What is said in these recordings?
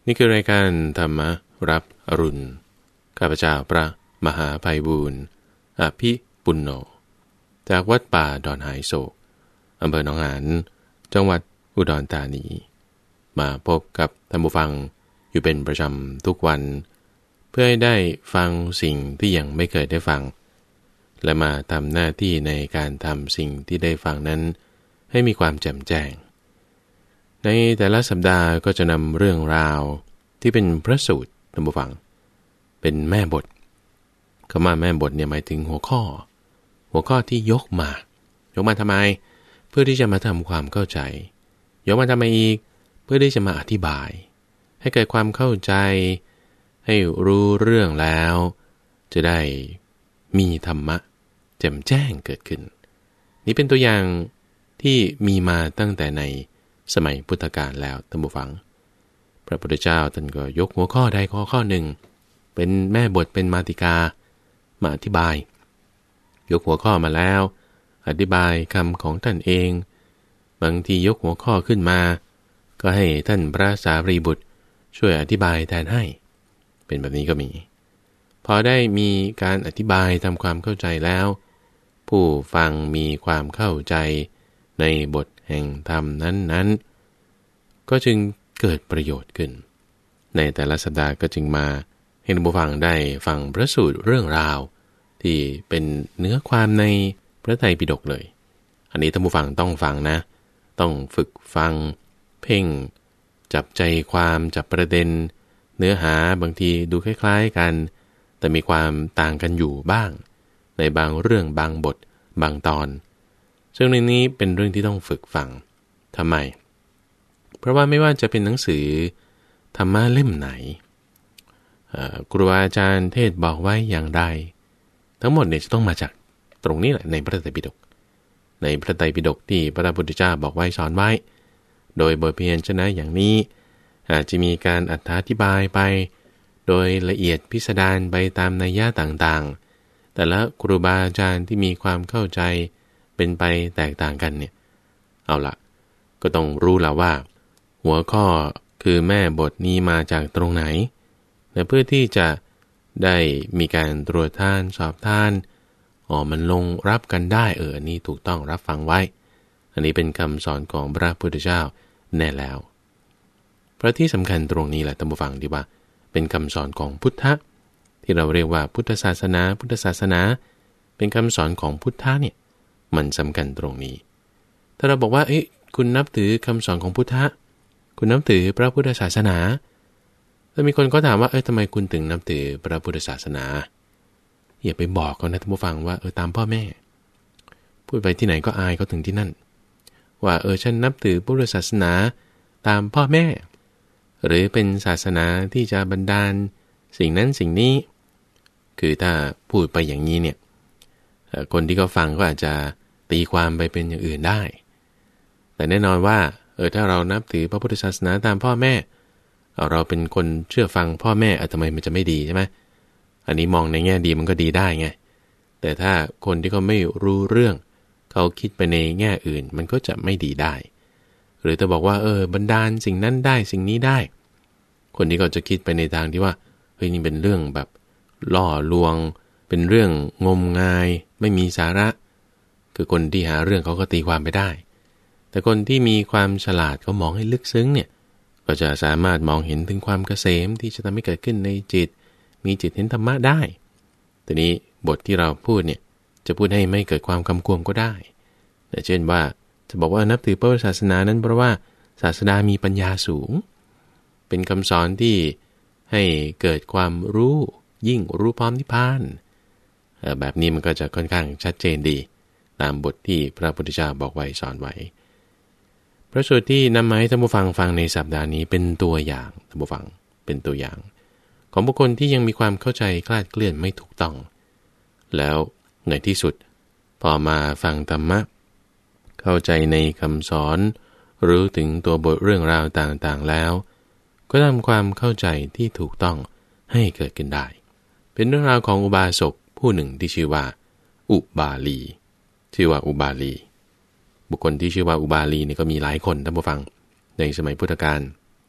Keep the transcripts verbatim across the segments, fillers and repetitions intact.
นี่คือรายการธรรมรับอรุณข้าพเจ้าพระมหาไพบูลย์อภิปุณโญจากวัดป่าดอนหายโศกอำเภอหนองหานจังหวัดอุดรธานีมาพบกับท่านผู้ฟังอยู่เป็นประจำทุกวันเพื่อให้ได้ฟังสิ่งที่ยังไม่เคยได้ฟังและมาทำหน้าที่ในการทำสิ่งที่ได้ฟังนั้นให้มีความแจ่มแจ้งในแต่ละสัปดาห์ก็จะนำเรื่องราวที่เป็นพระสูตรท่านผู้ฟังเป็นแม่บทคำว่าแม่บทเนี่ยหมายถึงหัวข้อหัวข้อที่ยกมายกมาทำไมเพื่อที่จะมาทำความเข้าใจยกมาทำไมอีกเพื่อที่จะมาอธิบายให้เกิดความเข้าใจให้รู้เรื่องแล้วจะได้มีธรรมะแจ่มแจ้งเกิดขึ้นนี่เป็นตัวอย่างที่มีมาตั้งแต่ในสมัยพุทธกาลแล้วท่านผู้ฟังพระพุทธเจ้าท่านก็ยกหัวข้อใดข้อข้อหนึ่งเป็นแม่บทเป็นมาติกามาอธิบายยกหัวข้อมาแล้วอธิบายคำของท่านเองบางทียกหัวข้อขึ้นมาก็ให้ท่านพระสารีบุตรช่วยอธิบายแทนให้เป็นแบบนี้ก็มีพอได้มีการอธิบายทำความเข้าใจแล้วผู้ฟังมีความเข้าใจในบทแห่งธรรมนั้นๆก็จึงเกิดประโยชน์ขึ้นในแต่ละสัปดาห์ก็จึงมาให้ท่านผู้ฟังได้ฟังพระสูตรเรื่องราวที่เป็นเนื้อความในพระไตรปิฎกเลยอันนี้ท่านผู้ฟังต้องฟังนะต้องฝึกฟังเพ่งจับใจความจับประเด็นเนื้อหาบางทีดูคล้ายๆกันแต่มีความต่างกันอยู่บ้างในบางเรื่องบางบทบางตอนซึ่งในนี้เป็นเรื่องที่ต้องฝึกฟังทำไมเพราะว่าไม่ว่าจะเป็นหนังสือธรรมะเล่มไหนครูอาจารย์เทศบอกไว้อย่างใดทั้งหมดเนี่ยจะต้องมาจากตรงนี้แหละในพระไตรปิฎกในพระไตรปิฎกที่พระพุทธเจ้าบอกไว้สอนไว้โดยบทเพียรชนะอย่างนี้อาจจะมีการอธิบายไปโดยละเอียดพิสดารไปตามนัยยะต่างๆแต่ละครูบาอาจารย์ที่มีความเข้าใจเป็นไปแตกต่างกันเนี่ยเอาละก็ต้องรู้แล้วว่าหัวข้อคือแม่บทนี้มาจากตรงไหนและเพื่อที่จะได้มีการตรวจทานสอบทานอ๋อมันลงรับกันได้เอออันนี้ถูกต้องรับฟังไว้อันนี้เป็นคำสอนของพระพุทธเจ้าแน่แล้วเพราะที่สำคัญตรงนี้แหละท่านผู้ฟังที่ว่าเป็นคำสอนของพุทธะที่เราเรียกว่าพุทธศาสนาพุทธศาสนาเป็นคำสอนของพุทธะเนี่ยมันสำคัญตรงนี้ถ้าเราบอกว่าเอ๊ะคุณนับถือคำสอนของพุทธะคุณนับถือพระพุทธศาสนาแล้วมีคนก็ถามว่าเอ้ยทำไมคุณถึงนับถือพระพุทธศาสนาอย่าไปบอกเขานะท่านผู้ฟังว่าเออตามพ่อแม่พูดไปที่ไหนก็อายเขาถึงที่นั่นว่าเออฉันนับถือพุทธศาสนาตามพ่อแม่หรือเป็นศาสนาที่จะบันดาลสิ่งนั้นสิ่งนี้คือถ้าพูดไปอย่างนี้เนี่ยคนที่เขาฟังก็อาจจะตีความไปเป็นอย่างอื่นได้แต่แน่นอนว่าเออถ้าเรานับถือพระพุทธศาสนาตามพ่อแม่เอาเราเป็นคนเชื่อฟังพ่อแม่ทำไมมันจะไม่ดีใช่ไหมอันนี้มองในแง่ดีมันก็ดีได้ไงแต่ถ้าคนที่เขาไม่รู้เรื่องเขาคิดไปในแง่อื่นมันก็จะไม่ดีได้หรือจะบอกว่าเออบันดาลสิ่งนั้นได้สิ่งนี้ได้คนที่เขาจะคิดไปในทางที่ว่าเฮ้ยนี่เป็นเรื่องแบบล่อลวงเป็นเรื่องงมงายไม่มีสาระคือคนที่หาเรื่องเขาก็ตีความไปได้แต่คนที่มีความฉลาดเขามองให้ลึกซึ้งเนี่ยก็จะสามารถมองเห็นถึงความเกษมที่จะทำให้เกิดขึ้นในจิตมีจิตเห็นธรรมะได้ทีนี้บทที่เราพูดเนี่ยจะพูดให้ไม่เกิดความกำกวมก็ได้แต่เช่นว่าจะบอกว่านับถือพระพุทธศาสนานั้นเพราะว่าศาสดามีปัญญาสูงเป็นคำสอนที่ให้เกิดความรู้ยิ่งรู้พร้อมนิพพานแบบนี้มันก็จะค่อนข้างชัดเจนดีตามบทที่พระพุทธเจ้าบอกไว้สอนไว้พระสูตรที่นำมาให้ท่านผู้ฟังฟังในสัปดาห์นี้เป็นตัวอย่างท่านผู้ฟังเป็นตัวอย่างของบุคคลที่ยังมีความเข้าใจคลาดเคลื่อนไม่ถูกต้องแล้วในที่สุดพอมาฟังธรรมะเข้าใจในคำสอนรู้ถึงตัวบทเรื่องราวต่างๆแล้วก็ทำความเข้าใจที่ถูกต้องให้เกิดขึ้นได้เป็นเรื่องราวของอุบาสกผู้หนึ่งที่ชื่อว่าอุบาลีชื่อว่าอุบาลีบุคคลที่ชื่อว่าอุบาลีนี่ก็มีหลายคนท่านผู้ฟังในสมัยพุทธกาล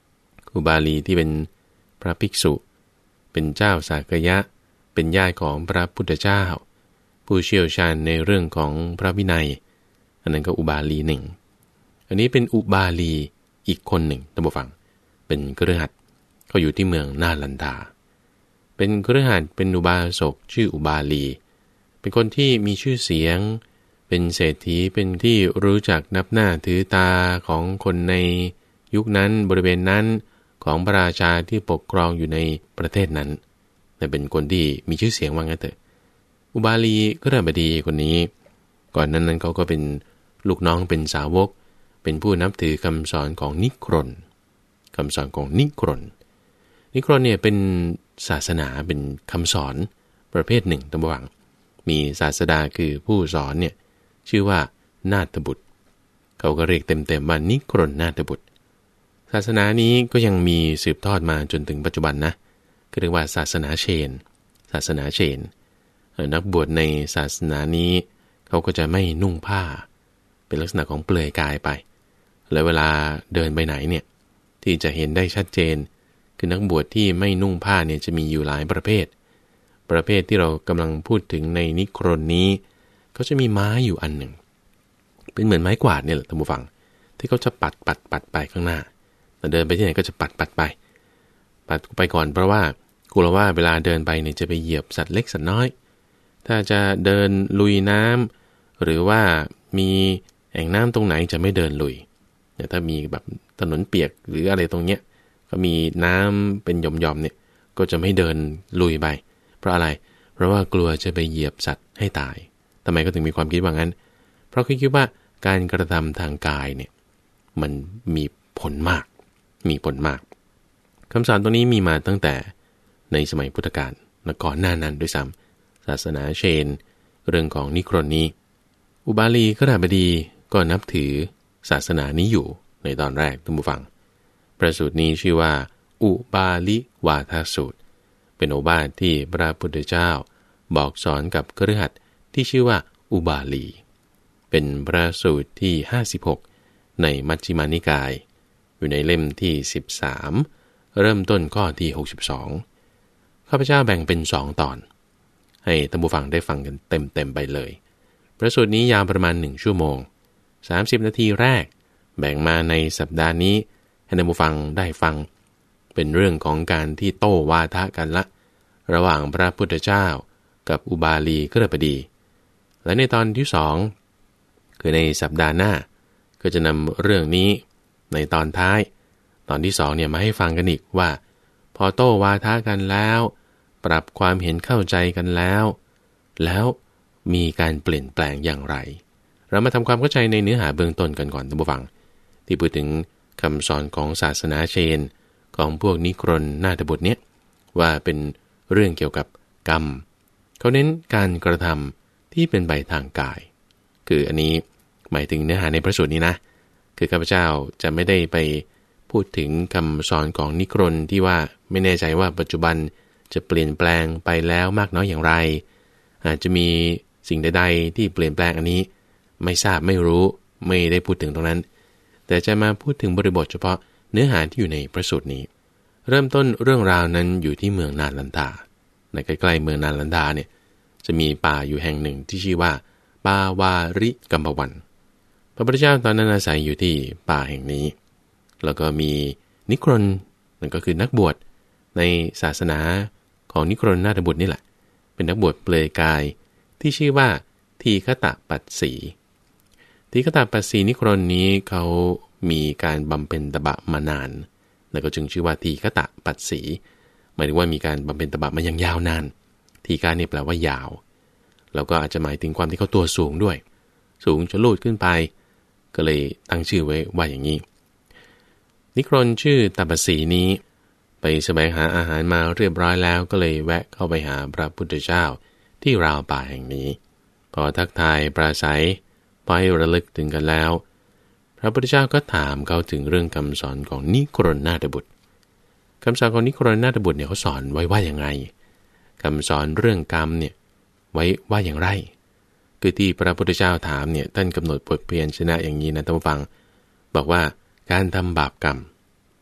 อุบาลีที่เป็นพระภิกษุเป็นเจ้าสากยะเป็นญาติของพระพุทธเจ้าผู้เชี่ยวชาญในเรื่องของพระวินัยอันนั้นก็อุบาลีหนึ่งอันนี้เป็นอุบาลีอีกคนหนึ่งท่านผู้ฟังเป็นคฤหัสถ์เขาอยู่ที่เมืองนาลันทาเป็นคฤหัสถ์เป็นอุบาสกชื่ออุบาลีเป็นคนที่มีชื่อเสียงเป็นเศรษฐีเป็นที่รู้จักนับหน้าถือตาของคนในยุคนั้นบริเวณนั้นของพระราชาที่ปกครองอยู่ในประเทศนั้นแต่เป็นคนที่มีชื่อเสียงว่างั้นเถอะอุบาลีก็เริ่มบดีคนนี้ก่อนนั้นนั้นเขาก็เป็นลูกน้องเป็นสาวกเป็นผู้นับถือคำสอนของนิครนคำสอนของนิครนนิครนเนี่ยเป็นศาสนาเป็นคำสอนประเภทหนึ่งตำวังมีศาสดาคือผู้สอนเนี่ยชื่อว่านาถบุตรเขาก็เรียกเต็มๆว่านิครนนาถบุตรศาสนานี้ก็ยังมีสืบทอดมาจนถึงปัจจุบันนะก็เรียกว่าศาสนาเชนศาสนาเชนนักบวชในศาสนานี้เขาก็จะไม่นุ่งผ้าเป็นลักษณะของเปลือยกายไปและเวลาเดินไปไหนเนี่ยที่จะเห็นได้ชัดเจนคือนักบวชที่ไม่นุ่งผ้าเนี่ยจะมีอยู่หลายประเภทประเภทที่เรากำลังพูดถึงในนิครนนี้เขาจะมีไม้อยู่อันหนึ่งเป็นเหมือนไม้กวาดเนี่ยแหละท่านผู้ฟังที่เขาจะปัดปัดปัดไปข้างหน้าแต่เดินไปที่ไหนก็จะปัดปัดไปปัดไปก่อนเพราะว่ากลัวว่าเวลาเดินไปเนี่ยจะไปเหยียบสัตว์เล็กสัตว์น้อยถ้าจะเดินลุยน้ำหรือว่ามีแอ่งน้ำตรงไหนจะไม่เดินลุยแต่ถ้ามีแบบถนนเปียกหรืออะไรตรงเนี้ยก็มีน้ำเป็นหย่อมๆเนี่ยก็จะไม่เดินลุยไปเพราะอะไรเพราะว่ากลัวจะไปเหยียบสัตว์ให้ตายทำไมก็ถึงมีความคิดว่างั้นเพราะคิดว่าการกระทำทางกายเนี่ยมันมีผลมากมีผลมากคำสอนตรงนี้มีมาตั้งแต่ในสมัยพุทธกาลและก่อนหน้านั้นด้วยซ้ำศาสนาเชนเรื่องของนิครนนี้อุบาลีขณบดีก็นับถือศาสนานี้อยู่ในตอนแรกท่านผู้ฟังพระสูตรนี้ชื่อว่าอุบาลิวาทสูตรเป็นโอวาทที่พระพุทธเจ้าบอกสอนกับคฤหัสถ์ที่ชื่อว่าอุบาลีเป็นพระสูตรที่ห้าสิบหกในมัชฌิมานิกายอยู่ในเล่มที่สิบสามเริ่มต้นข้อที่หกสิบสองข้าพเจ้าแบ่งเป็นสองตอนให้ท่านผู้ฟังได้ฟังกันเต็มๆไปเลยพระสูตรนี้ยาวประมาณหนึ่งชั่วโมงสามสิบนาทีแรกแบ่งมาในสัปดาห์นี้ให้ท่านผู้ฟังได้ฟังเป็นเรื่องของการที่โต้วาทะกันละระหว่างพระพุทธเจ้ากับอุบาลีคฤบดีและในตอนที่สองคือในสัปดาห์หน้าก็จะนำเรื่องนี้ในตอนท้ายตอนที่สองเนี่ยมาให้ฟังกันอีกว่าพอโต้วาทะกันแล้วปรับความเห็นเข้าใจกันแล้วแล้วมีการเปลี่ยนแปลงอย่างไรเรามาทำความเข้าใจในเนื้อหาเบื้องต้นกันก่อนท่านผู้ฟังที่พูดถึงคำสอนของศาสนาเชนของพวกนิครนนาถบุตรเนี่ยว่าเป็นเรื่องเกี่ยวกับกรรมเขาเน้นการกระทำที่เป็นไปทางกายคืออันนี้หมายถึงเนื้อหาในพระสูตรนี้นะคือข้าพเจ้าจะไม่ได้ไปพูดถึงคำสอนของนิครนที่ว่าไม่แน่ใจว่าปัจจุบันจะเปลี่ยนแปลงไปแล้วมากน้อยอย่างไรอาจจะมีสิ่งใดๆที่เปลี่ยนแปลงอันนี้ไม่ทราบไม่รู้ไม่ได้พูดถึงตรงนั้นแต่จะมาพูดถึงบริบทเฉพาะเนื้อหาที่อยู่ในพระสูตรนี้เริ่มต้นเรื่องราวนั้นอยู่ที่เมืองนาลันทาในใกล้ๆเมืองนาลันทาเนี่ยจะมีป่าอยู่แห่งหนึ่งที่ชื่อว่าปาวาริกัมพวันพระพุทธเจ้าตอนนั้นอาศัยอยู่ที่ป่าแห่งนี้แล้วก็มีนิครนนั่นก็คือนักบวชในศาสนาของนิครนนาถบุตรนี่แหละเป็นนักบวชเปลือยกายที่ชื่อว่าทีฆตปัสสีทีฆตปัสสีนิครนนี้เขามีการบำเพ็ญตบะมานานแล้วก็จึงชื่อว่าทีฆตปัสสีหมายถึงว่ามีการบำเพ็ญตบะมาอย่างยาวนานทีฆะนี่แปลว่ายาวแล้วก็อาจจะหมายถึงความที่เขาตัวสูงด้วยสูงจนลูดขึ้นไปก็เลยตั้งชื่อไว้ว่าอย่างนี้นิครนชื่อตปัสสีนี้ไปแสวงหาอาหารมาเรียบร้อยแล้วก็เลยแวะเข้าไปหาพระพุทธเจ้าที่ราวป่าแห่งนี้พอทักทายปราศัยพอให้ระลึกถึงกันแล้วพระพุทธเจ้าก็ถามเขาถึงเรื่องคำสอนของนิครนนาถบุตรคำสอนของนิครนนาถบุตรเนี่ยเขาสอนไว้ว่าอย่างไรคำสอนเรื่องกรรมเนี่ยไว้ว่าอย่างไรคือที่พระพุทธเจ้าถามเนี่ยท่านกำหนดบทเพียรชนะอย่างนี้นะท่านผู้ฟังบอกว่าการทำบาปกรรม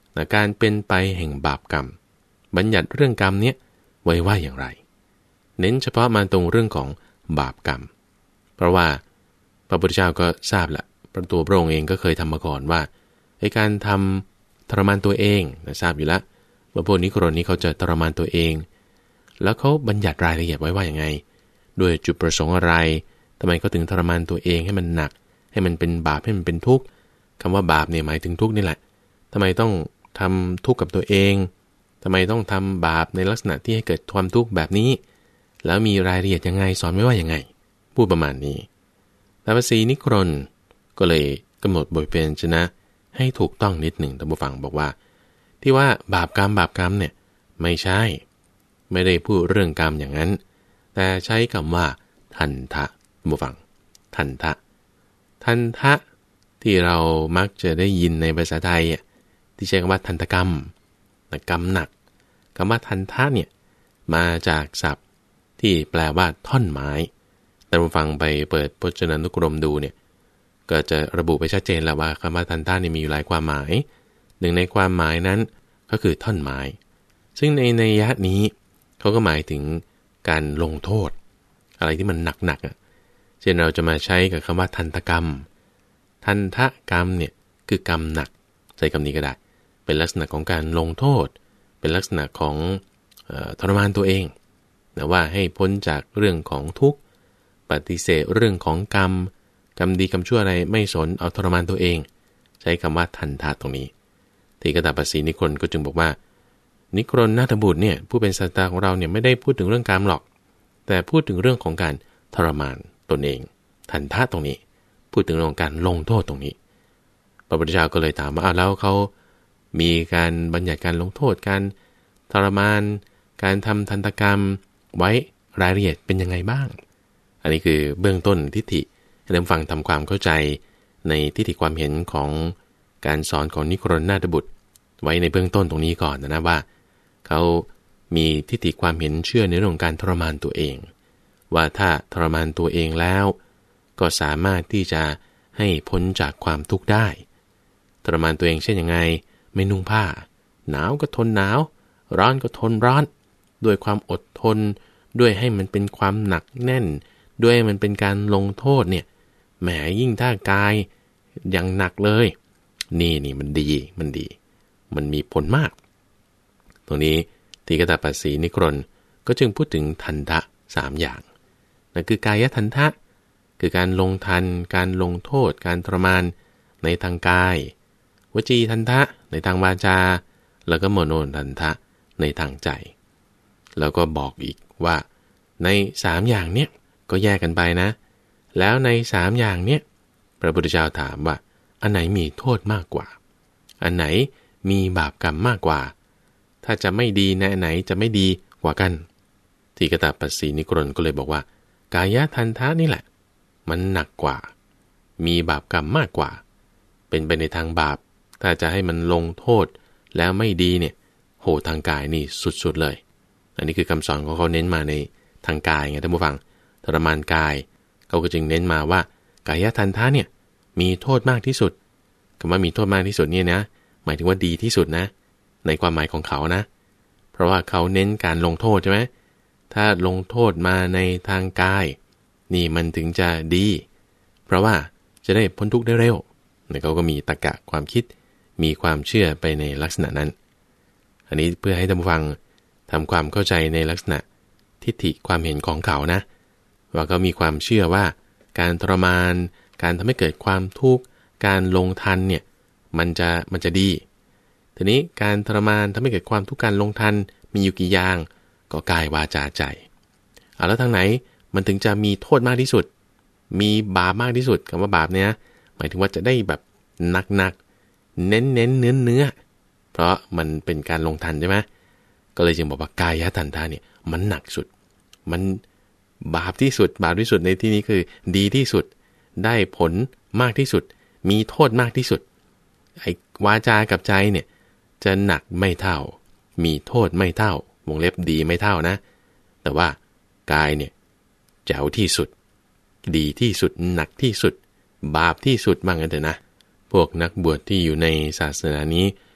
การเป็นไปแห่งบาปกรรมบัญญัติเรื่องกรรมเนี้ยไว้ว่าอย่างไรเน้นเฉพาะมาตรงเรื่องของบาปกรรมเพราะว่าพระพุทธเจ้าก็ทราบแหละตัวพระองค์เองก็เคยทำมาก่อนว่าในการทำทรมานตัวเองนะทราบอยู่แล้วว่าพวกนิโครนนี้เขาจะทรมานตัวเองแล้วเขาบัญญัติรายละเอียดไว้ว่าอย่างไงด้วยจุดประสงค์อะไรทำไมเขาถึงทรมานตัวเองให้มันหนักให้มันเป็นบาปให้มันเป็นทุกข์คำว่าบาปเนี่ยหมายถึงทุกข์นี่แหละทำไมต้องทำทุกข์กับตัวเองทำไมต้องทำบาปในลักษณะที่ให้เกิดความทุกข์แบบนี้แล้วมีรายละเอียดยังไงสอนไว้ว่าอย่างไงพูดประมาณนี้แต่พระศรีนิโครนก็เลยกำหนดบทเพลงชนะให้ถูกต้องนิดหนึ่งท่านผู้ฟังบอกว่าที่ว่าบาปกรรมบาปกรรมเนี่ยไม่ใช่ไม่ได้พูดเรื่องกรรมอย่างนั้นแต่ใช้คำว่าทันทะท่านผู้ฟังทันทะทันทะที่เรามักจะได้ยินในภาษาไทยที่ใช้คำว่าทันตกรรมกรรมหนักคำว่าทันทะเนี่ยมาจากศัพท์ที่แปลว่าท่อนไม้แต่เราฟังไปเปิดพจนานุกรมดูเนี่ยก็จะระบุไปชัดเจนแล้วว่าคำว่าทันทะนี่มีอยู่หลายความหมายหนึ่งในความหมายนั้นก็คือท่อนไม้ซึ่งในนัยยะนี้เขาก็หมายถึงการลงโทษอะไรที่มันหนักๆอ่ะเช่นเราจะมาใช้กับคำว่าทันตกรรมทันทะกรรมเนี่ยคือกรรมหนักใช้คำนี้ก็ได้เป็นลักษณะของการลงโทษเป็นลักษณะของเอ่อทรมานตัวเองนะว่าให้พ้นจากเรื่องของทุกข์ปฏิเสธเรื่องของกรรมกรรมดีกรรมชั่วอะไรไม่สนเอาทรมานตัวเองใช้คำว่าทันทะตรงนี้ที่กตปสีนิครนก็จึงบอกว่านิครนนาถบุตรเนี่ยผู้เป็นศาสดาของเราเนี่ยไม่ได้พูดถึงเรื่องกรรมหรอกแต่พูดถึงเรื่องของการทรมานตนเองทันทะตรงนี้พูดถึงเรื่องของการลงโทษตรงนี้พระพุทธเจ้าก็เลยถามว่าอ้าวแล้วเขามีการบัญญัติการลงโทษการทรมานการทำทันตกรรมไว้รายละเอียดเป็นยังไงบ้างอันนี้คือเบื้องต้นทิฏฐิให้ท่านฟังทำความเข้าใจในทิฏฐิความเห็นของการสอนของนิโครนนาถบุตรไว้ในเบื้องต้นตรงนี้ก่อนนะนะว่าเขามีทิฏฐิความเห็นเชื่อในเรื่องของการทรมานตัวเองว่าถ้าทรมานตัวเองแล้วก็สามารถที่จะให้พ้นจากความทุกข์ได้ทรมานตัวเองเช่นยังไงไม่นุ่งผ้าหนาวก็ทนหนาวร้อนก็ทนร้อนด้วยความอดทนด้วยให้มันเป็นความหนักแน่นด้วยมันเป็นการลงโทษเนี่ยแหมยิ่งถ้ากายอย่างหนักเลยนี่นี่มันดีมันดีมันมีผลมากตรงนี้ทีฆตปัสสีนิครนก็จึงพูดถึงทันทะสามอย่างนั่นคือกายทันทะคือการลงทันการลงโทษการทรมานในทางกายวจีทันทะในทางวาจาแล้วก็มโนทันทะในทางใจแล้วก็บอกอีกว่าในสามอย่างเนี้ยก็แยกกันไปนะแล้วในสามอย่างเนี้ยพระพุทธเจ้าถามว่าอันไหนมีโทษมากกว่าอันไหนมีบาปกรรมมากกว่าถ้าจะไม่ดีในอันไหนจะไม่ดีกว่ากันทีฆตปัสสีนิครนก็เลยบอกว่ากายทันทะนี่แหละมันหนักกว่ามีบาปกรรมมากกว่าเป็นไปในทางบาปถ้าจะให้มันลงโทษแล้วไม่ดีเนี่ยโหทางกายนี่สุดๆเลยอันนี้คือคำสอนของเขาเน้นมาในทางกายไงท่านผู้ฟังทรมานกายเขาก็จึงเน้นมาว่ากายทันทะเนี่ยมีโทษมากที่สุดคำว่ามีโทษมากที่สุดเนี่ยนะหมายถึงว่าดีที่สุดนะในความหมายของเขานะเพราะว่าเขาเน้นการลงโทษใช่ไหมถ้าลงโทษมาในทางกายนี่มันถึงจะดีเพราะว่าจะได้พ้นทุกข์ได้เร็วเขาก็มีตรรกะความคิดมีความเชื่อไปในลักษณะนั้นอันนี้เพื่อให้ท่านผู้ฟังทำความเข้าใจในลักษณะทิฏฐิความเห็นของเขานะว่าเขามีความเชื่อว่าการทรมานการทำให้เกิดความทุกข์การลงทันเนี่ยมันจะมันจะดีทีนี้การทรมานทำให้เกิดความทุกข์การลงทันมีอยู่กี่อย่างก็กายวาจาใจเอาแล้วทางไหนมันถึงจะมีโทษมากที่สุดมีบาปมากที่สุดคำว่าบาปเนี่ยหมายถึงว่าจะได้แบบหนักๆเน้นเน้นเนื้อเนื้อเพราะมันเป็นการลงทันใช่ไหมก็เลยจึงบอกว่ากายทันทะเนี่ยมันหนักสุดมันบาปที่สุดบาปที่สุดในที่นี้คือดีที่สุดได้ผลมากที่สุดมีโทษมากที่สุดไอ้วาจากับใจเนี่ยจะหนักไม่เท่ามีโทษไม่เท่าวงเล็บดีไม่เท่านะแต่ว่ากายเนี่ยแจ๋วที่สุดดีที่สุดหนักที่สุดบาปที่สุดว่างั้นเถอะนะพวกนักบวชที่อยู่ในศาสนานี้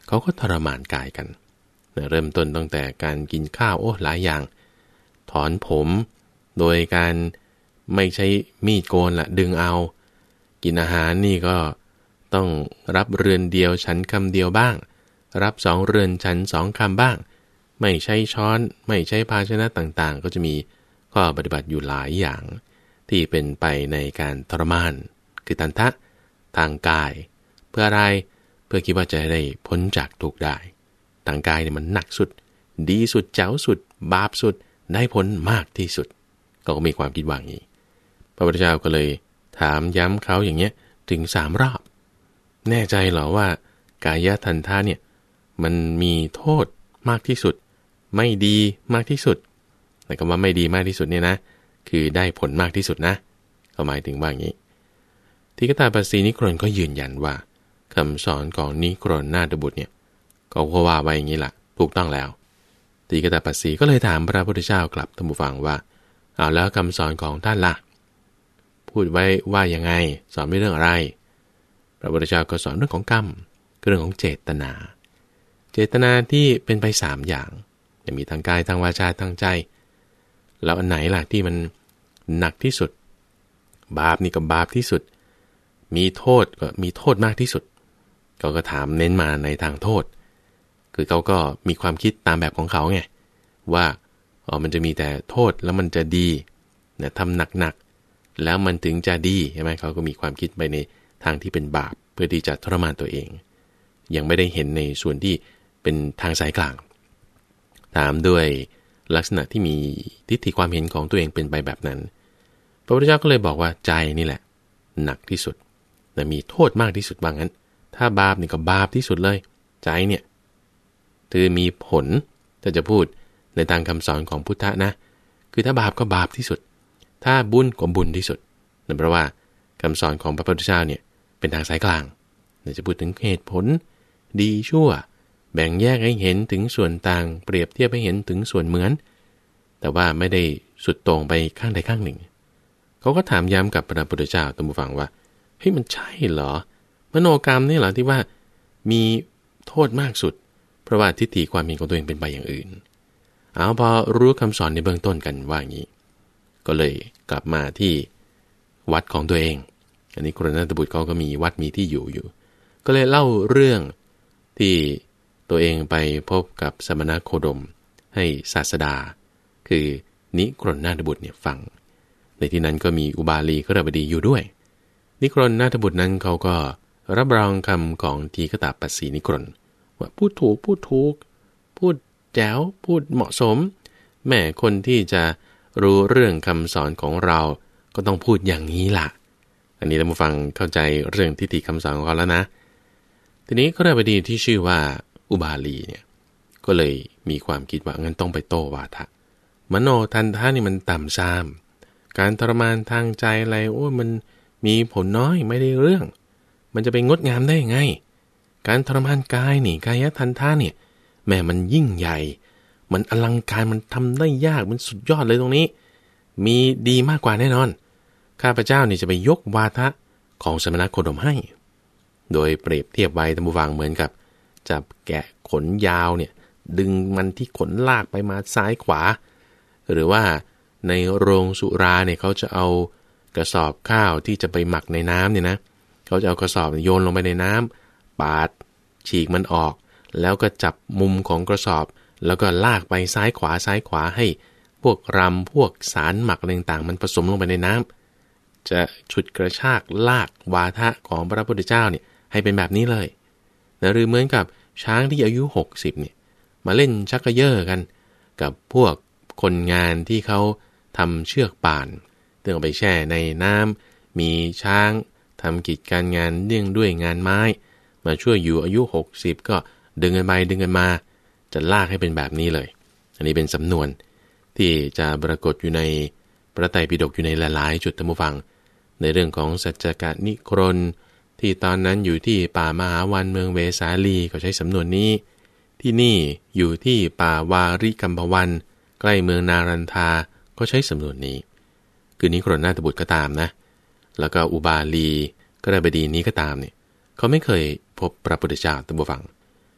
เขาก็ทรมานกายกันเริ่มต้นตั้งแต่การกินข้าวโอ้หลายอย่างถอนผมโดยการไม่ใช้มีดโกนละดึงเอากินอาหารนี่ก็ต้องรับเรือนเดียวฉันคำเดียวบ้างรับสองเรือนฉันสองคำบ้างไม่ใช้ช้อนไม่ใช้ภาชนะต่างๆก็จะมีข้อปฏิบัติอยู่หลายอย่างที่เป็นไปในการทรมานคือตัณฑะทางกายเพื่ออะไรเพื่อคิดว่าจะได้พ้นจากทุกข์ได้ทางกายเนี่ยมันหนักสุดดีสุดเจ๋วสุดบาปสุดได้ผลมากที่สุดก็มีความคิดว่างี้พระพุทธเจ้าก็เลยถามย้ำเขาอย่างเงี้ยถึงสามรอบแน่ใจเหรอว่ากายทันทะเนี่ยมันมีโทษมากที่สุดไม่ดีมากที่สุดแต่คำว่าไม่ดีมากที่สุดเนี่ยนะคือได้ผลมากที่สุดนะก็หมายถึงว่าอย่างนี้ทีฆตาปัสสีนิครนก็ยืนยันว่าคำสอนของนิครนนาถบุตรเนี่ยก็ว่าไว้อย่างนี้แหละถูกต้องแล้วทีฆตาปัสสีก็เลยถามพระพุทธเจ้ากลับท่านผู้ฟังว่าเอาแล้วคำสอนของท่านล่ะพูดไว้ว่ายังไงสอนเรื่องอะไรพระพุทธเจ้าก็สอนเรื่องของกรรมเรื่องของเจตนาเจตนาที่เป็นไปสามอย่างมีทางกายทางวาจาทางใจแล้วอันไหนล่ะที่มันหนักที่สุดบาปนี่ก็บาปที่สุดมีโทษก็มีโทษมากที่สุดเขาก็ถามเน้นมาในทางโทษคือเขาก็มีความคิดตามแบบของเขาไงว่าอ๋อมันจะมีแต่โทษแล้วมันจะดีเนี่ยทำหนักๆแล้วมันถึงจะดีใช่ไหมเขาก็มีความคิดไปในทางที่เป็นบาปเพื่อที่จะทรมานตัวเองยังไม่ได้เห็นในส่วนที่เป็นทางสายกลางตามด้วยลักษณะที่มีทิฏฐิความเห็นของตัวเองเป็นไปแบบนั้นพระพุทธเจ้าก็เลยบอกว่าใจนี่แหละหนักที่สุดแต่มีโทษมากที่สุดว่างั้นถ้าบาปนี่ก็บาปที่สุดเลยใจเนี่ยคือมีผลถ้าจะพูดในทางคำสอนของพุทธะนะคือถ้าบาปก็บาปที่สุดถ้าบุญก็บุญที่สุดนั่นเพราะว่าคำสอนของพระพุทธเจ้าเนี่ยเป็นทางสายกลางจะพูดถึงเหตุผลดีชั่วแบ่งแยกให้เห็นถึงส่วนต่างเปรียบเทียบให้เห็นถึงส่วนเหมือนแต่ว่าไม่ได้สุดตรงไปข้างใดข้างหนึ่งเขาก็ถามย้ำกับพระพุทธเจ้าท่านผู้ฟังว่าเฮ้ยมันใช่เหรอมโนกรรมนี่เหรอที่ว่ามีโทษมากสุดเพราะว่าทิฏฐิความเห็นของตัวเองเป็นไปอย่างอื่นเอาพอรู้คำสอนในเบื้องต้นกันว่าอย่างนี้ก็เลยกลับมาที่วัดของตัวเองอันนี้กรณัตบุตรเขาก็มีวัดมีที่อยู่อยู่ก็เลยเล่าเรื่องที่ตัวเองไปพบกับสมณโคดมให้ศาสดาคือนิกรณนาถบุตรเนี่ยฟังในที่นั้นก็มีอุบาลีคฤบดีอยู่ด้วยนิกรณนาถบุตรนั้นเขาก็รับรองคำของทีฆตาปัสสีนิกรณว่าพูดถูกพูดถูกพูดแจ๋วพูดเหมาะสมแม่คนที่จะรู้เรื่องคำสอนของเราก็ต้องพูดอย่างนี้ล่ะอันนี้ท่านผู้ฟังเข้าใจเรื่องทิฏฐิคำสอนของเขาแล้วนะทีนี้คฤบดีที่ชื่อว่าอุบาลีเนี่ยก็เลยมีความคิดว่างั้นต้องไปโต้วาทะมโนทันทะนี่มันต่ำซามการทรมานทางใจอะไรโอ้มันมีผลน้อยไม่ได้เรื่องมันจะไปงดงามได้ยังไงการทรมานกายนี่กายทันทะเนี่ยแม่มันยิ่งใหญ่มันอลังการมันทำได้ยากมันสุดยอดเลยตรงนี้มีดีมากกว่าแน่นอนข้าพเจ้านี่จะไปยกวาทะของสมณโคดมให้โดยเปรียบเทียบไว้ท่านผู้ฟังเหมือนกับจับแกะขนยาวเนี่ยดึงมันที่ขนลากไปมาซ้ายขวาหรือว่าในโรงสุราเนี่ยเขาจะเอากระสอบข้าวที่จะไปหมักในน้ำเนี่ยนะเขาจะเอากระสอบโยนลงไปในน้ำปาดฉีกมันออกแล้วก็จับมุมของกระสอบแล้วก็ลากไปซ้ายขวาซ้ายขวาให้พวกรำพวกสารหมักอะไรต่างๆมันผสมลงไปในน้ำจะฉุดกระชากลากวาทะของพระพุทธเจ้าเนี่ยให้เป็นแบบนี้เลยนะหรือเหมือนกับช้างที่อายุหกสิบเนี่ยมาเล่นชักกระเยาะกันกับพวกคนงานที่เขาทำเชือกป่านเรื่องไปแช่ในน้ำมีช้างทำกิจการงานเนื่องด้วยงานไม้มาช่วยอยู่อายุหกสิบก็ดึงกันไปดึงกันมาจะลากให้เป็นแบบนี้เลยอันนี้เป็นสำนวนที่จะปรากฏอยู่ในพระไตรปิฎกอยู่ในหลายๆจุดท่านผู้ฟังในเรื่องของสัจจกนิครนที่ตอนนั้นอยู่ที่ป่ามหาวันเมืองเวสาลีก็ใช้สำนวนนี้ที่นี่อยู่ที่ป่าวาริกัมพวันใกล้เมืองนารันทาก็ใช้สำนวนนี้คือนิครณนาถบุตรก็ตามนะแล้วก็อุบาลีก็ได้บดีนี้ก็ตามเนี่ยเขาไม่เคยพบพระพุทธเจ้าท่านผู้ฟัง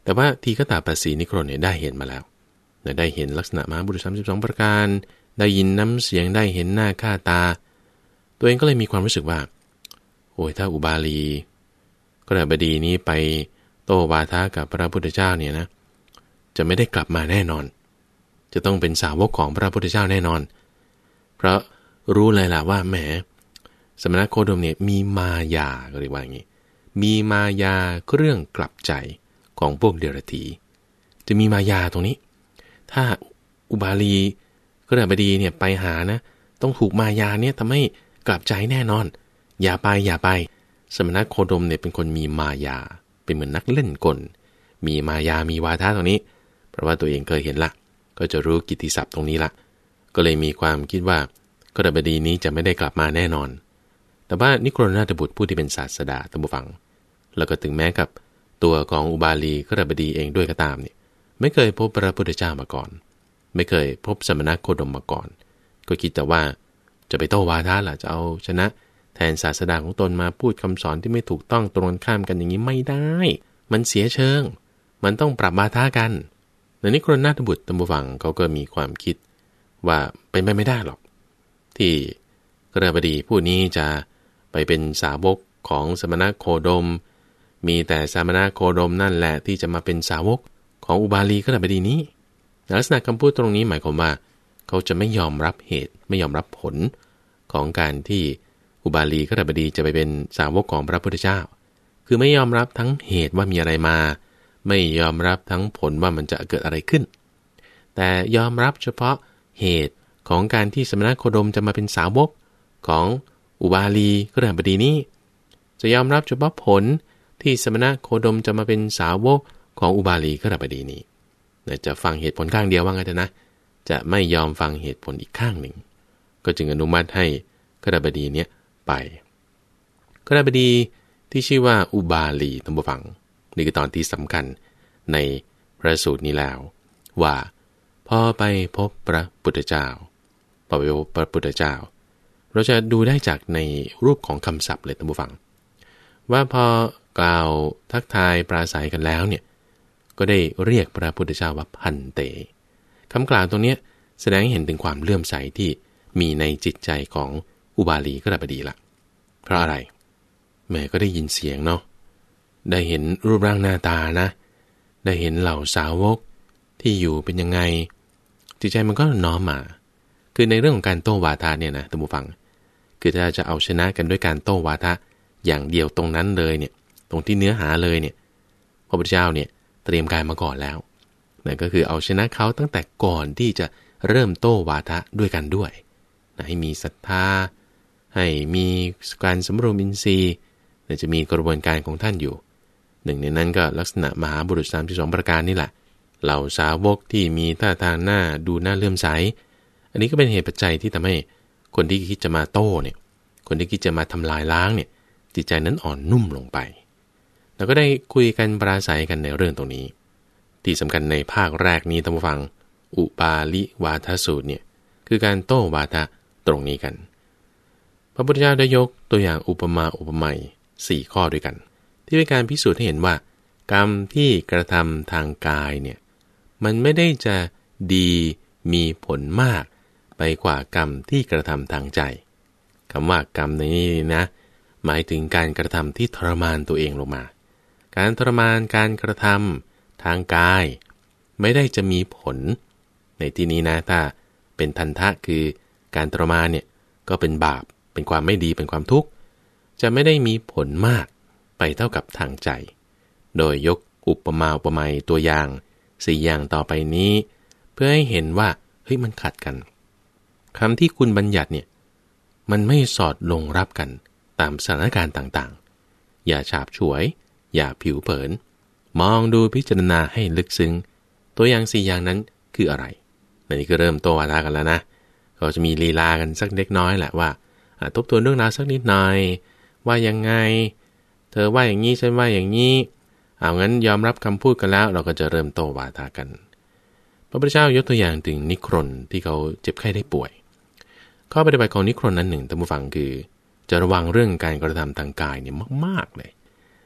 แต่ว่าทีฆตาปสีนิโครนเนี่ยได้เห็นมาแล้วได้เห็นลักษณะมหาบุรุษสามสิบสองประการได้ยินน้ำเสียงได้เห็นหน้าค่าตาตัวเองก็เลยมีความรู้สึกว่าโอ้ยถ้าอุบาลีก็ได้บดีนี้ไปโต้วาทะกับพระพุทธเจ้าเนี่ยนะจะไม่ได้กลับมาแน่นอนจะต้องเป็นสาวกของพระพุทธเจ้าแน่นอนเพราะรู้เลยล่ะว่าแหมสมณโคดมเนี่ยมีมายาก็เรียกว่าอย่างนี้มีมายาเครื่องกลับใจของพวกเดรัจฉีจะมีมายาตรงนี้ถ้าอุบาลีก็ได้บดีเนี่ยไปหานะต้องถูกมายาเนี่ยทำให้กลับใจแน่นอนอย่าไปอย่าไปสมณโคดมเนี่ยเป็นคนมีมายาเป็นเหมือนนักเล่นกลมีมายามีวาทะตรงนี้เพราะว่าตัวเองเคยเห็นละก็จะรู้กิตติศัพท์ตรงนี้ละก็เลยมีความคิดว่าก็ได้บดีนี้จะไม่ได้กลับมาแน่นอนแต่ว่านิโครนาถบุตรผู้ที่เป็นศาสดาท่านผู้ฟังแล้วก็ถึงแม้กับตัวของอุบาลีก็ได้บดีเองด้วยก็ตามเนี่ยไม่เคยพบพระพุทธเจ้ามาก่อนไม่เคยพบสมณโคดมมาก่อนก็คิดแต่ว่าจะไปโต้วาทะล่ะจะเอาชนะแทนศาสดาของตนมาพูดคำสอนที่ไม่ถูกต้องตรงข้ามกันอย่างนี้ไม่ได้มันเสียเชิงมันต้องปรับวาทะกันในนิโครนาถบุตรท่านผู้ฟังเขาก็มีความคิดว่าเป็นไปไม่ได้หรอกที่กฤหบดีผู้นี้จะไปเป็นสาวกของสมณโคดมมีแต่สมณโคดมนั่นแหละที่จะมาเป็นสาวกของอุบาลีกฤหบดีนี้ลักษณะคำพูดตรงนี้หมายความว่าเขาจะไม่ยอมรับเหตุไม่ยอมรับผลของการที่อุบาลีกฤหบดีจะไปเป็นสาวกของพระพุทธเจ้าคือไม่ยอมรับทั้งเหตุว่ามีอะไรมาไม่ยอมรับทั้งผลว่ามันจะเกิดอะไรขึ้นแต่ยอมรับเฉพาะเหตุของการที่สมณโคดมจะมาเป็นสาวกของอุบาลีกฤหบดีนี้จะยอมรับเฉพาะผลที่สมณโคดมจะมาเป็นสาวกของอุบาลีกฤหบดีนี้จะฟังเหตุผลข้างเดียวว่าไงนะจะไม่ยอมฟังเหตุผลอีกข้างหนึ่งก็จึงอนุมัติให้กฤหบดีเนี้ยไปกฤหบดีที่ชื่อว่าอุบาลีท่านผู้ฟังนี่คือตอนที่สำคัญในพระสูตรนี้แล้วว่าพอไปพบพระพุทธเจ้าพอไปพบพระพุทธเจ้าเราจะดูได้จากในรูปของคำศัพท์เลยท่านผู้ฟังว่าพอกล่าวทักทายปราศัยกันแล้วเนี่ยก็ได้เรียกพระพุทธเจ้าว่าพันเตคำกล่าวตรงนี้แสดงให้เห็นถึงความเลื่อมใสที่มีในจิตใจของอุบาลีกฤหบดีละเพราะอะไรแม่ก็ได้ยินเสียงเนาะได้เห็นรูปร่างหน้าตานะได้เห็นเหล่าสาวกที่อยู่เป็นยังไงจิตใจมันก็น้อมมาคือในเรื่องของการโต้วาทะเนี่ยนะท่านผู้ฟังคือถ้าจะเอาชนะกันด้วยการโต้วาทะอย่างเดียวตรงนั้นเลยเนี่ยตรงที่เนื้อหาเลยเนี่ยพระพุทธเจ้าเนี่ยเตรียมการมาก่อนแล้วนั่นก็คือเอาชนะเขาตั้งแต่ก่อนที่จะเริ่มโต้วาทะด้วยกันด้วยนะให้มีศรัทธาให้มีการสำรวมอินทรีย์จะมีกระบวนการของท่านอยู่หนึ่งในนั้นก็ลักษณะมหาบุรุษสามสิบสองประการนี่แหละเหล่าสาวกที่มีท่าทางหน้าดูน่าเลื่อมใสอันนี้ก็เป็นเหตุปัจจัยที่ทำให้คนที่คิดจะมาโต้เนี่ยคนที่คิดจะมาทำลายล้างเนี่ยจิตใจนั้นอ่อนนุ่มลงไปแล้วก็ได้คุยกันปราศัยกันในเรื่องตรงนี้ที่สำคัญในภาคแรกนี้ท่านผู้ฟังอุปาลิวาทสูตรเนี่ยคือการโต้วาทะตรงนี้กันพระพุทธเจ้าได้ยกตัวอย่างอุปมาอุปไมยสี่ข้อด้วยกันที่เป็นการพิสูจน์ให้เห็นว่ากรรมที่กระทำทางกายเนี่ยมันไม่ได้จะดีมีผลมากไปกว่ากรรมที่กระทำทางใจคำว่ากรรมในนี้นะหมายถึงการกระทำที่ทรมานตัวเองลงมาการทรมานการกระทำทางกายไม่ได้จะมีผลในที่นี้นะถ้าเป็นทันทะคือการทรมานเนี่ยก็เป็นบาปเป็นความไม่ดีเป็นความทุกข์จะไม่ได้มีผลมากไปเท่ากับทางใจโดยยกอุปมาอุปไมยตัวอย่างสี่อย่างต่อไปนี้เพื่อให้เห็นว่าเฮ้ยมันขัดกันคำที่คุณบัญญัติเนี่ยมันไม่สอดลงรับกันตามสถานการณ์ต่างๆอย่าฉาบฉวยอย่าผิวเผินมองดูพิจารณาให้ลึกซึ้งตัวอย่างสี่อย่างนั้นคืออะไรในนี้ก็เริ่มโตวาทะกันแล้วนะก็จะมีลีลากันสักเล็กน้อยแหละว่าทบทวนเรื่องราวสักนิดหน่อยว่ายังไงเธอว่าอย่างนี้ฉันว่าอย่างนี้เอางั้นยอมรับคำพูดกันแล้วเราก็จะเริ่มโต้วาทะกันพระพุทธเจ้ายกตัวอย่างถึงนิครนที่เขาเจ็บไข้ได้ป่วยข้อปฏิบัติของนิครนนั้นหนึ่งท่านผู้ฟังคือจะระวังเรื่องการกระทำทางกายเนี่ยมากๆเลย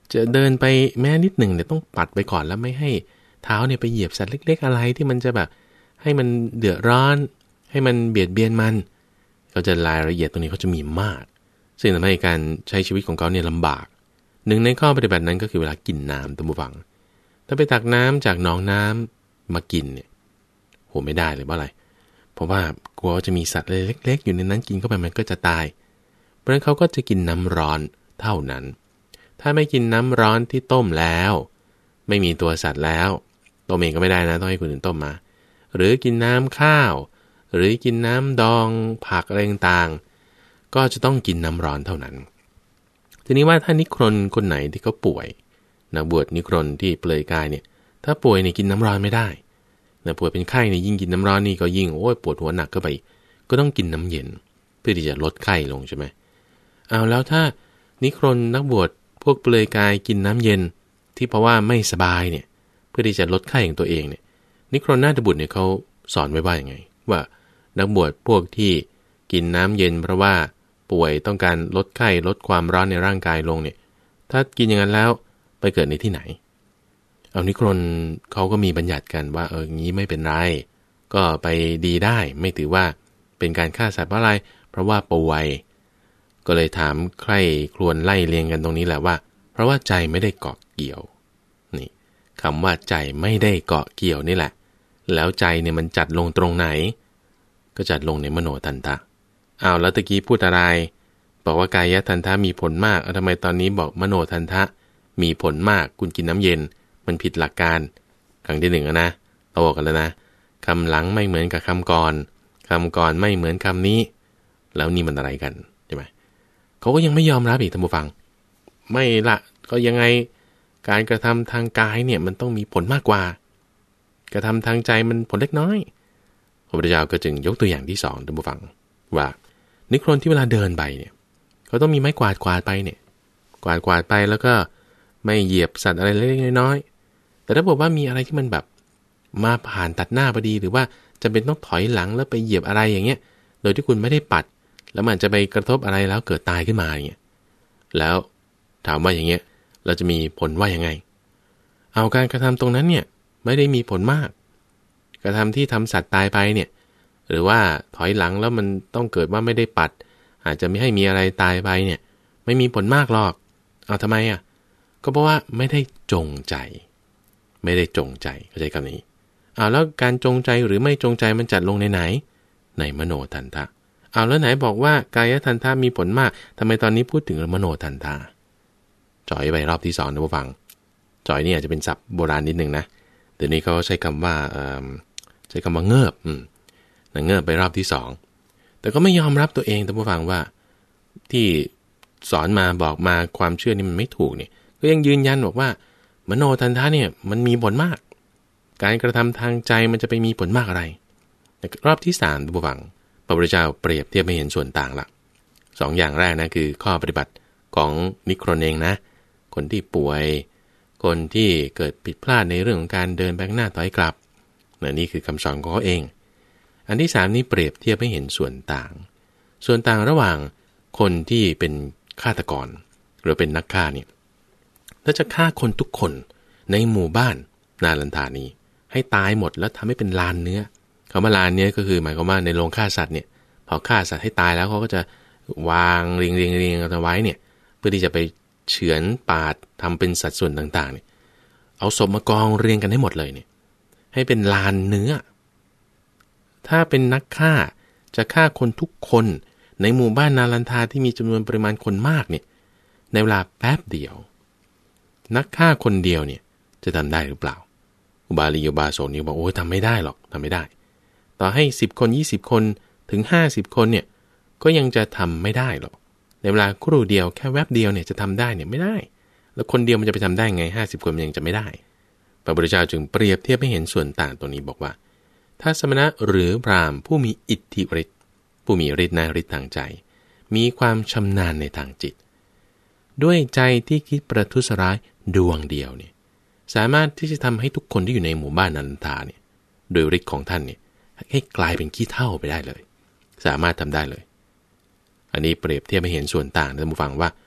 จะเดินไปแม้นิดหนึ่งเนี่ยต้องปัดไปก่อนแล้วไม่ให้เท้าเนี่ยไปเหยียบสัตว์เล็กๆอะไรที่มันจะแบบให้มันเดือดร้อนให้มันเบียดเบียนมันเขาจะรายละเอียดตรงนี้เขาจะมีมากซึ่งทำให้การใช้ชีวิตของเขาเนี่ยลำบากหนึ่งในข้อปฏิบัตินั้นก็คือเวลากินน้ำตามผู้ฟังถ้าไปตักน้ำจากหนองน้ำมากินเนี่ยโหไม่ได้เลยเพราะอะไรเพราะว่ากลัวจะมีสัตว์เล็กๆอยู่ในนั้นกินเข้าไปมันก็จะตายเพราะฉะนั้นเขาก็จะกินน้ำร้อนเท่านั้นถ้าไม่กินน้ำร้อนที่ต้มแล้วไม่มีตัวสัตว์แล้วต้มเองก็ไม่ได้นะต้องให้คนอื่นต้มมาหรือกินน้ำข้าวหรือกินน้ำดองผักอะไรต่างๆก็จะต้องกินน้ำร้อนเท่านั้นทีนี้ว่าถ้านิครนคนไหนที่เขาป่วยนะบวชนิครนที่เปลือยกายเนี่ยถ้าป่วยเนี่ยกินน้ำร้อนไม่ได้นะป่วยเป็นไข้เนี่ยยิ่งกินน้ำร้อนนี่ก็ยิ่งโอ้ยปวดหัวหนักก็ไปก็ต้องกินน้ำเย็นเพื่อที่จะลดไข้ลงใช่ไหมเอาแล้วถ้านิครนนักบวชพวกเปลือยกายกินน้ำเย็นที่เพราะว่าไม่สบายเนี่ยเพื่อที่จะลดไข้ของตัวเองเนี่ยนิครนนาถบุตรเนี่ยเขาสอนไว้ว่าอย่างไงว่านักบวชพวกที่กินน้ำเย็นเพราะว่าป่วยต้องการลดไข้ลดความร้อนในร่างกายลงเนี่ยถ้ากินอย่างนั้นแล้วไปเกิดในที่ไหนเอานิครนเขาก็มีบัญญัติกันว่าเอองี้ไม่เป็นไรก็ไปดีได้ไม่ถือว่าเป็นการฆ่าสัตว์เพราะอะไรเพราะว่าป่วยก็เลยถามใครครวญไล่เรียงกันตรงนี้แหละว่าเพราะว่าใจไม่ได้เกาะเกี่ยวนี่คำว่าใจไม่ได้เกาะเกี่ยวนี่แหละแล้วใจเนี่ยมันจัดลงตรงไหนก็จัดลงในมโนทันทะอ้าวแล้วตะกี้พูดอะไรบอกว่ากายทันทะมีผลมากทำไมตอนนี้บอกมโนทันทะมีผลมากคุณกินน้ำเย็นมันผิดหลักการครั้งที่หนึ่งนะโตกันแล้วนะคำหลังไม่เหมือนกับคำก่อนคำก่อนไม่เหมือนคำนี้แล้วนี่มันอะไรกันใช่ไหมเขาก็ยังไม่ยอมรับอีกท่านผู้ฟังไม่ละก็ยังไงการกระทำทางกายเนี่ยมันต้องมีผลมากกว่ากระทำทางใจมันผลเล็กน้อยพระพุทธเจ้าก็จึงยกตัวอย่างที่สองท่านผู้ฟังว่านิครนที่เวลาเดินไปเนี่ยเขาต้องมีไม้กวาดกวาดไปเนี่ยกวาดกวาดไปแล้วก็ไม่เหยียบสัตว์อะไรเล็กๆน้อยๆแต่ถ้าบอกว่ามีอะไรที่มันแบบมาผ่านตัดหน้าพอดีหรือว่าจำเป็นต้องถอยหลังแล้วไปเหยียบอะไรอย่างเงี้ยโดยที่คุณไม่ได้ปัดแล้วมันจะไปกระทบอะไรแล้วเกิดตายขึ้นมาอย่างเงี้ยแล้วถามว่าอย่างเงี้ยเราจะมีผลว่ายังไงเอาการกระทำตรงนั้นเนี่ยไม่ได้มีผลมากกระทำที่ทำสัตว์ตายไปเนี่ยหรือว่าถอยหลังแล้วมันต้องเกิดว่าไม่ได้ปัดอาจจะไม่ให้มีอะไรตายไปเนี่ยไม่มีผลมากหรอกเอาทำไมอ่ะก็เพราะว่าไม่ได้จงใจไม่ได้จงใจเข้าใจคำนี้เอาแล้วการจงใจหรือไม่จงใจมันจัดลงในไหนในมโนทันทะเอาแล้วไหนบอกว่ากายทันทะมีผลมากทำไมตอนนี้พูดถึงมโนทันทะจ่อยไปรอบที่สองนะผู้ฟังจ่อยนี่อาจจะเป็นศัพท์โบราณนิดนึงนะเดี๋ยวนี้เขาใช้คำว่าใช้คำว่าเงิบเงิบไปรอบที่สองแต่ก็ไม่ยอมรับตัวเองท่านผู้ฟังว่าที่สอนมาบอกมาความเชื่อนี่มันไม่ถูกเนี่ยก็ยังยืนยันบอกว่ามโนทันทะเนี่ยมันมีผลมากการกระทำทางใจมันจะไปมีผลมากอะไรรอบที่สามท่านผู้ฟังพระพุทธเจ้าเปรียบเทียบให้เห็นส่วนต่างละสองอย่างแรกนะคือข้อปฏิบัติของนิครนเองนะคนที่ป่วยคนที่เกิดผิดพลาดในเรื่องของการเดินไปข้างหน้าถอยกลับนี่คือคำสอนของเขาเองอันที่สามนี้เปรียบเทียบให้เห็นส่วนต่างส่วนต่างระหว่างคนที่เป็นฆาตกรหรือเป็นนักฆ่าเนี่ยถ้าจะฆ่าคนทุกคนในหมู่บ้านนาลันทานี้ให้ตายหมดแล้วทำให้เป็นลานเนื้อคำว่าลานเนื้อก็คือหมายความว่าในโรงฆ่าสัตว์เนี่ยพอฆ่าสัตว์ให้ตายแล้วเขาก็จะวางเรียงเรียงเรียงกันเอาไว้เนี่ยเพื่อที่จะไปเฉือนปาดทำเป็นสัดส่วนต่างๆเนี่ยเอาศพมากองเรียงกันให้หมดเลยเนี่ยให้เป็นลานเนื้อถ้าเป็นนักฆ่าจะฆ่าคนทุกคนในหมู่บ้านนาลันทาที่มีจำนวนปริมาณคนมากเนี่ยในเวลาแป๊บเดียวนักฆ่าคนเดียวเนี่ยจะทำได้หรือเปล่าอุบาลีอุบาสกนี่บอกโอ้ยทำไม่ได้หรอกทำไม่ได้ต่อให้สิบคนยี่สิบคนถึงห้าสิบคนเนี่ยก็ยังจะทำไม่ได้หรอกในเวลาครู่เดียวแค่แวบเดียวเนี่ยจะทำได้เนี่ยไม่ได้แล้วคนเดียวมันจะไปทำได้ไงห้าสิบคนมันยังจะไม่ได้พระพุทธเจ้าจึงเปรียบเทียบให้เห็นส่วนต่างตัวนี้บอกว่าถ้าสมณะหรือพราหมณ์ผู้มีอิทธิฤทธิ์ผู้มีฤทธิ์ในฤทธิ์ทางใจมีความชำนาญในทางจิตด้วยใจที่คิดประทุษร้ายดวงเดียวเนี่ยสามารถที่จะทำให้ทุกคนที่อยู่ในหมู่บ้านนันทาเนี่ยโดยฤทธิ์ของท่านเนี่ยให้กลายเป็นขี้เถ้าไปได้เลยสามารถทำได้เลยอันนี้เปรียบเทียบให้เห็นส่วนต่างท่านผู้ฟังว่าโ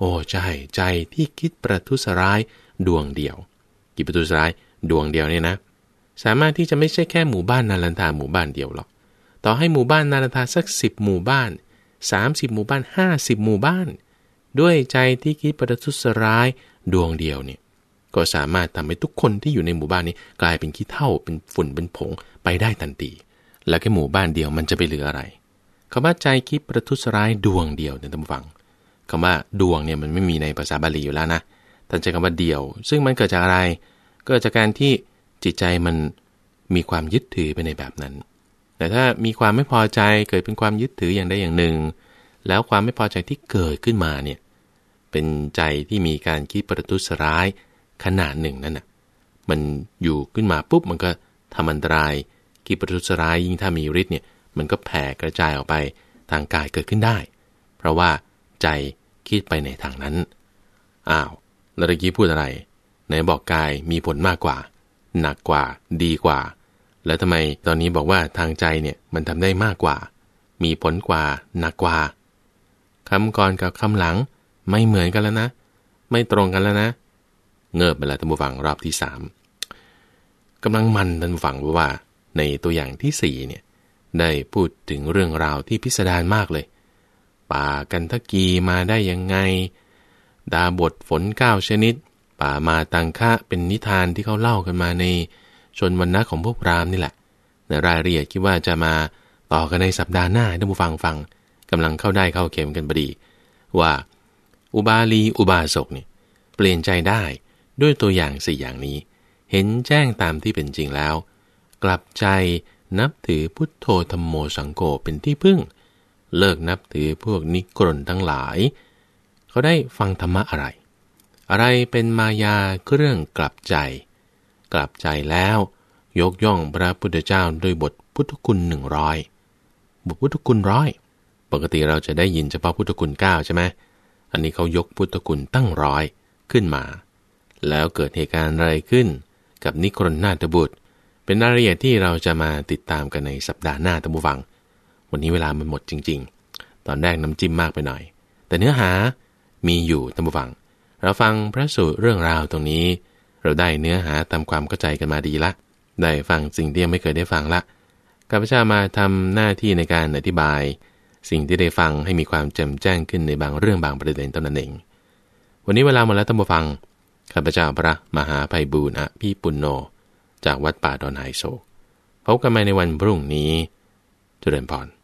โอ้ใจใจที่คิดประทุษร้ายดวงเดียวคิดประทุษร้ายดวงเดียวเนี่ยนะสามารถที่จะไม่ใช่แค่หมู่บ้านนาลันทาหมู่บ้านเดียวหรอกต่อให้หมู่บ้านนาลันทาสักสิบหมู่บ้านสามสิบหมู่บ้านห้าสิบหมู่บ้านด้วยใจที่คิดประทุษร้ายดวงเดียวเนี่ยก็สามารถทำให้ทุกคนที่อยู่ในหมู่บ้านนี้กลายเป็นขี้เถ้าเป็นฝุ่นเป็นผงไปได้ทันทีแล้วแค่หมู่บ้านเดียวมันจะไปเหลืออะไรคำว่าใจคิดประทุษร้ายดวงเดียวเนี่ยท่านผู้ฟังคำว่าดวงเนี่ยมันไม่มีในภาษาบาลีอยู่แล้วนะท่านใช้คำว่าเดียวซึ่งมันเกิดจากอะไรเกิดจากการที่จิตใจมันมีความยึดถือไปในแบบนั้นแต่ถ้ามีความไม่พอใจเกิดเป็นความยึดถืออย่างใดอย่างหนึ่งแล้วความไม่พอใจที่เกิดขึ้นมาเนี่ยเป็นใจที่มีการคิดประทุษร้ายขนาดหนึ่งนั่นน่ะมันอยู่ขึ้นมาปุ๊บมันก็ทำอันตรายคิดประทุษร้ายยิ่งถ้ามีฤทธิ์เนี่ยมันก็แผ่กระจายออกไปทางกายเกิดขึ้นได้เพราะว่าใจคิดไปในทางนั้นอ้าวแล้วเมื่อกี้พูดอะไรไหนบอกกายมีผลมากกว่าหนักกว่าดีกว่าแล้วทำไมตอนนี้บอกว่าทางใจเนี่ยมันทำได้มากกว่ามีผลกว่าหนักกว่าคำก่อนกับคำหลังไม่เหมือนกันแล้วนะไม่ตรงกันแล้วนะเงิบไปแล้วท่านผู้ฟังรอบที่สามกำลังมันท่านผู้ฟังว่าในตัวอย่างที่สี่เนี่ยได้พูดถึงเรื่องราวที่พิสดารมากเลยป่ากันทกีมาได้ยังไงดาบทฝนเก้าชนิดป่ามาตังคะเป็นนิทานที่เขาเล่ากันมาในชนวรรณะของพวกพราหมณ์นี่แหละในรายละเอียดคิดว่าจะมาต่อกันในสัปดาห์หน้าท่านผู้ฟังฟังกำลังเข้าได้เข้าเข็มกันพอดีว่าอุบาลีอุบาสกเนี่ยเปลี่ยนใจได้ด้วยตัวอย่างสี่อย่างนี้เห็นแจ้งตามที่เป็นจริงแล้วกลับใจนับถือพุทโธธัมโมสังโฆเป็นที่พึ่งเลิกนับถือพวกนิกรนทั้งหลายเขาได้ฟังธรรมะอะไรอะไรเป็นมายาเครื่องกลับใจกลับใจแล้วยกย่องพระพุทธเจ้าด้วยบทพุทธคุณหนึ่งร้อยบทพุทธคุณร้อยปกติเราจะได้ยินเฉพาะพุทธคุณเก้าใช่ไหมอันนี้เขายกพุทธคุณตั้งร้อยขึ้นมาแล้วเกิดเหตุการณ์อะไรขึ้นกับนิครนนาถบุตรเป็นรายละเอียดที่เราจะมาติดตามกันในสัปดาห์หน้าท่านผู้ฟังวันนี้เวลามันหมดจริงๆตอนแรกน้ำจิ้มมากไปหน่อยแต่เนื้อหามีอยู่ท่านผู้ฟังเราฟังพระสูตรเรื่องราวตรงนี้เราได้เนื้อหาตามความเข้าใจกันมาดีละได้ฟังสิ่งที่ยังไม่เคยได้ฟังละข้าพเจ้ามาทำหน้าที่ในการอธิบายสิ่งที่ได้ฟังให้มีความแจ่มแจ้งขึ้นในบางเรื่องบางประเด็นเท่านั้นเองวันนี้เวลาหมดแล้วท่านผู้ฟังข้าพเจ้าพระมหาไพบูลย์อภิปุณโญจากวัดป่าดอนไฮโศกพบกันใหม่ในวันพรุ่งนี้เจริญพร